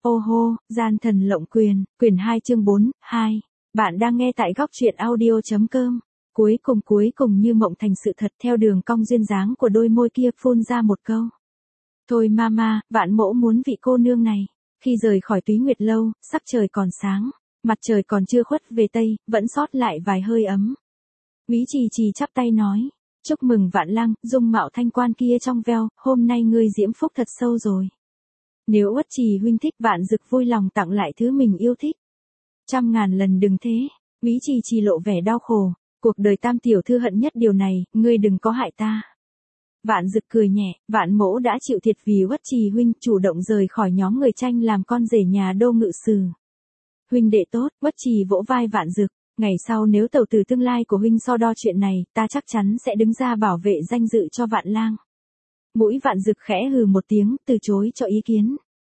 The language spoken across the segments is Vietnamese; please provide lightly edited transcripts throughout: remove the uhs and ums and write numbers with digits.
Ô hô, gian thần lộng quyền, quyển 2 chương 4, 2. Bạn đang nghe tại góc truyện audio.com. Cuối cùng như mộng thành sự thật, theo đường cong duyên dáng của đôi môi kia phun ra một câu. Thôi mama, vạn mỗ muốn vị cô nương này. Khi rời khỏi Túy Nguyệt lâu, sắc trời còn sáng, mặt trời còn chưa khuất về tây, vẫn sót lại vài hơi ấm. Úy Trì Trì chắp tay nói, chúc mừng Vạn Lang, dung mạo thanh quan kia trong veo, hôm nay ngươi diễm phúc thật sâu rồi. Nếu Uất Trì huynh thích, Vạn Dực vui lòng tặng lại thứ mình yêu thích. Trăm ngàn lần đừng thế. Úy Trì Trì lộ vẻ đau khổ, cuộc đời tam tiểu thư hận nhất điều này, ngươi đừng có hại ta. Vạn Dực cười nhẹ, Vạn mỗ đã chịu thiệt vì Uất Trì huynh, chủ động rời khỏi nhóm người tranh làm con rể nhà đô ngự sử. Huynh đệ tốt. Uất Trì vỗ vai Vạn Dực, ngày sau nếu tẩu tử tương lai của huynh so đo chuyện này, ta chắc chắn sẽ đứng ra bảo vệ danh dự cho Vạn Lang. Mũi Vạn Dực khẽ hừ một tiếng, từ chối cho ý kiến.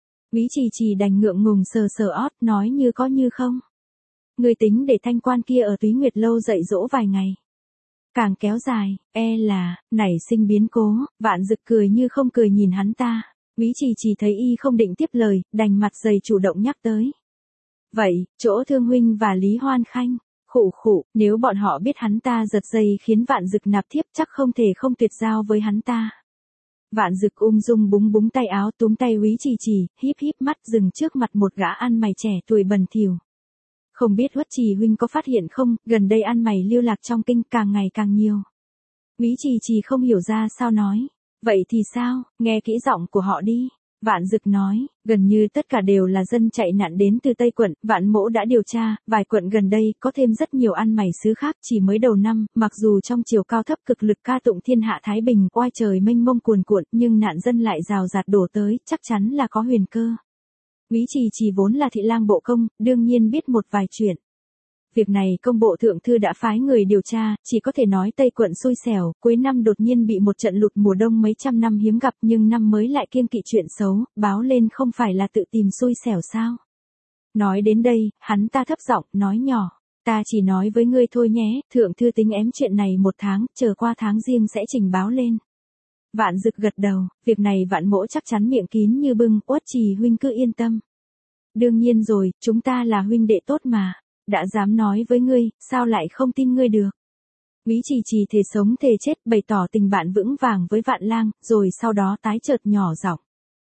Úy Trì Trì đành ngượng ngùng sờ sờ ót, nói như có như không. Ngươi tính để thanh quan kia ở Túy Nguyệt lâu dạy dỗ vài ngày. Càng kéo dài, là nảy sinh biến cố. Vạn Dực cười như không cười nhìn hắn ta. Úy Trì Trì thấy y không định tiếp lời, đành mặt dày chủ động nhắc tới. Vậy, chỗ Thương huynh và Lý Hoan Khanh. Khụ, nếu bọn họ biết hắn ta giật dây khiến Vạn Dực nạp thiếp, chắc không thể không tuyệt giao với hắn ta. Vạn Dực ung dung búng tay áo, túm tay Úy Trì Trì, híp mắt dừng trước mặt một gã ăn mày trẻ tuổi bẩn thỉu. Không biết Uất Trì huynh có phát hiện không, gần đây ăn mày lưu lạc trong kinh càng ngày càng nhiều. Úy Trì Trì không hiểu ra sao nói. Vậy thì sao, nghe kỹ giọng của họ đi. Vạn Dực nói, gần như tất cả đều là dân chạy nạn đến từ Tây quận, Vạn mỗ đã điều tra, vài quận gần đây có thêm rất nhiều ăn mày xứ khác. Chỉ mới đầu năm, mặc dù trong triều cao thấp cực lực ca tụng thiên hạ thái bình, oai trời mênh mông cuồn cuộn, nhưng nạn dân lại rào rạt đổ tới, chắc chắn là có huyền cơ. Úy Trì Trì vốn là thị lang bộ công, đương nhiên biết một vài chuyện. Việc này công bộ thượng thư đã phái người điều tra, chỉ có thể nói Tây quận xui xẻo, cuối năm đột nhiên bị một trận lụt mùa đông mấy trăm năm hiếm gặp, nhưng năm mới lại kiêng kỵ chuyện xấu, báo lên không phải là tự tìm xui xẻo sao. Nói đến đây, hắn ta thấp giọng, nói nhỏ, ta chỉ nói với ngươi thôi nhé, thượng thư tính ém chuyện này một tháng, chờ qua tháng riêng sẽ trình báo lên. Vạn Dực gật đầu, việc này Vạn mỗ chắc chắn miệng kín như bưng, Uất Trì huynh cứ yên tâm. Đương nhiên rồi, chúng ta là huynh đệ tốt mà. Đã dám nói với ngươi, sao lại không tin ngươi được? Úy Trì Trì thề sống thề chết, bày tỏ tình bạn vững vàng với Vạn Lang, rồi sau đó tái chợt nhỏ giọng.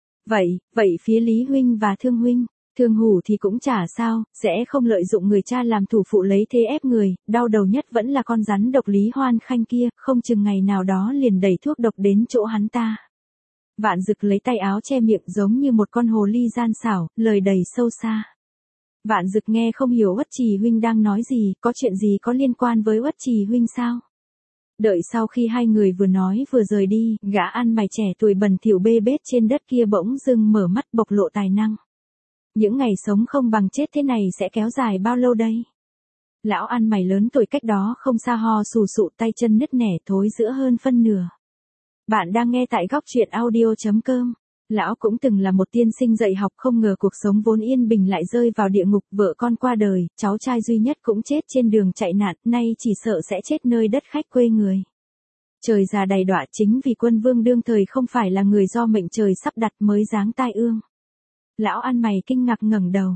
Vậy phía Lý huynh và Thương huynh, Thương hủ thì cũng chả sao, sẽ không lợi dụng người cha làm thủ phụ lấy thế ép người, đau đầu nhất vẫn là con rắn độc Lý Hoan Khanh kia, không chừng ngày nào đó liền đẩy thuốc độc đến chỗ hắn ta. Vạn Dực lấy tay áo che miệng giống như một con hồ ly gian xảo, lời đầy sâu xa. Vạn Dực nghe không hiểu Uất Trì huynh đang nói gì, có chuyện gì có liên quan với Uất Trì huynh sao? Đợi sau khi hai người vừa nói vừa rời đi, gã ăn mày trẻ tuổi bẩn thỉu bê bết trên đất kia bỗng dưng mở mắt bộc lộ tài năng. Những ngày sống không bằng chết thế này sẽ kéo dài bao lâu đây? Lão ăn mày lớn tuổi cách đó không xa ho sù sụ, tay chân nứt nẻ thối rữa hơn phân nửa. Bạn đang nghe tại góc truyện audio.com. Lão cũng từng là một tiên sinh dạy học, không ngờ cuộc sống vốn yên bình lại rơi vào địa ngục, vợ con qua đời, cháu trai duy nhất cũng chết trên đường chạy nạn, nay chỉ sợ sẽ chết nơi đất khách quê người. Trời già đầy đọa, chính vì quân vương đương thời không phải là người do mệnh trời sắp đặt mới giáng tai ương. Lão ăn mày kinh ngạc ngẩng đầu,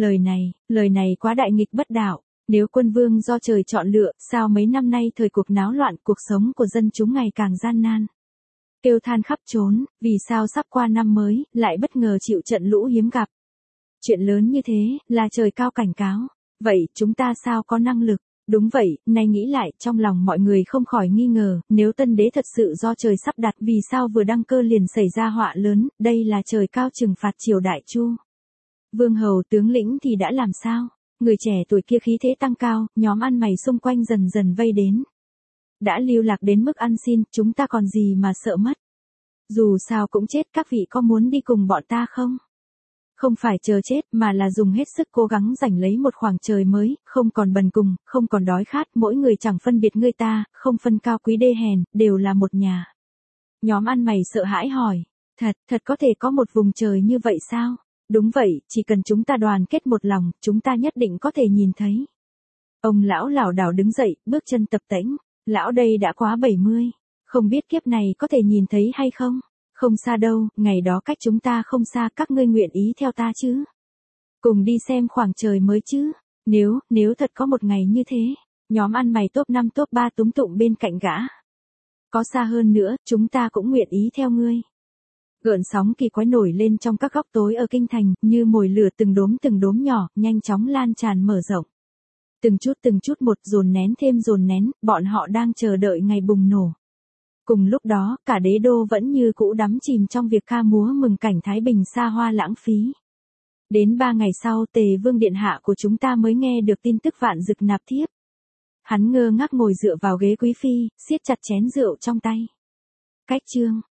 lời này quá đại nghịch bất đạo, nếu quân vương do trời chọn lựa, sao mấy năm nay thời cuộc náo loạn, cuộc sống của dân chúng ngày càng gian nan. Kêu than khắp trốn, vì sao sắp qua năm mới, lại bất ngờ chịu trận lũ hiếm gặp. Chuyện lớn như thế, là trời cao cảnh cáo. Vậy, chúng ta sao có năng lực? Đúng vậy, nay nghĩ lại, trong lòng mọi người không khỏi nghi ngờ, nếu tân đế thật sự do trời sắp đặt, vì sao vừa đăng cơ liền xảy ra họa lớn, đây là trời cao trừng phạt triều đại Chu. Vương hầu tướng lĩnh thì đã làm sao? Người trẻ tuổi kia khí thế tăng cao, nhóm ăn mày xung quanh dần dần vây đến. Đã lưu lạc đến mức ăn xin, chúng ta còn gì mà sợ mất. Dù sao cũng chết, các vị có muốn đi cùng bọn ta không? Không phải chờ chết, mà là dùng hết sức cố gắng giành lấy một khoảng trời mới, không còn bần cùng, không còn đói khát, mỗi người chẳng phân biệt người ta, không phân cao quý đê hèn, đều là một nhà. Nhóm ăn mày sợ hãi hỏi, thật có thể có một vùng trời như vậy sao? Đúng vậy, chỉ cần chúng ta đoàn kết một lòng, chúng ta nhất định có thể nhìn thấy. Ông lão lảo đảo đứng dậy, bước chân tập tễnh. Lão đây đã quá 70, không biết kiếp này có thể nhìn thấy hay không? Không xa đâu, ngày đó cách chúng ta không xa, các ngươi nguyện ý theo ta chứ? Cùng đi xem khoảng trời mới chứ. Nếu thật có một ngày như thế, nhóm ăn mày top 5 top 3 túm tụm bên cạnh gã. Có xa hơn nữa, chúng ta cũng nguyện ý theo ngươi. Gợn sóng kỳ quái nổi lên trong các góc tối ở kinh thành, như mồi lửa từng đốm nhỏ, nhanh chóng lan tràn mở rộng. Từng chút một dồn nén, bọn họ đang chờ đợi ngày bùng nổ. Cùng lúc đó, cả đế đô vẫn như cũ đắm chìm trong việc ca múa mừng cảnh Thái Bình xa hoa lãng phí. Đến 3 ngày sau, Tề Vương điện hạ của chúng ta mới nghe được tin tức Vạn Dực nạp thiếp. Hắn ngơ ngác ngồi dựa vào ghế quý phi, siết chặt chén rượu trong tay. Cách chương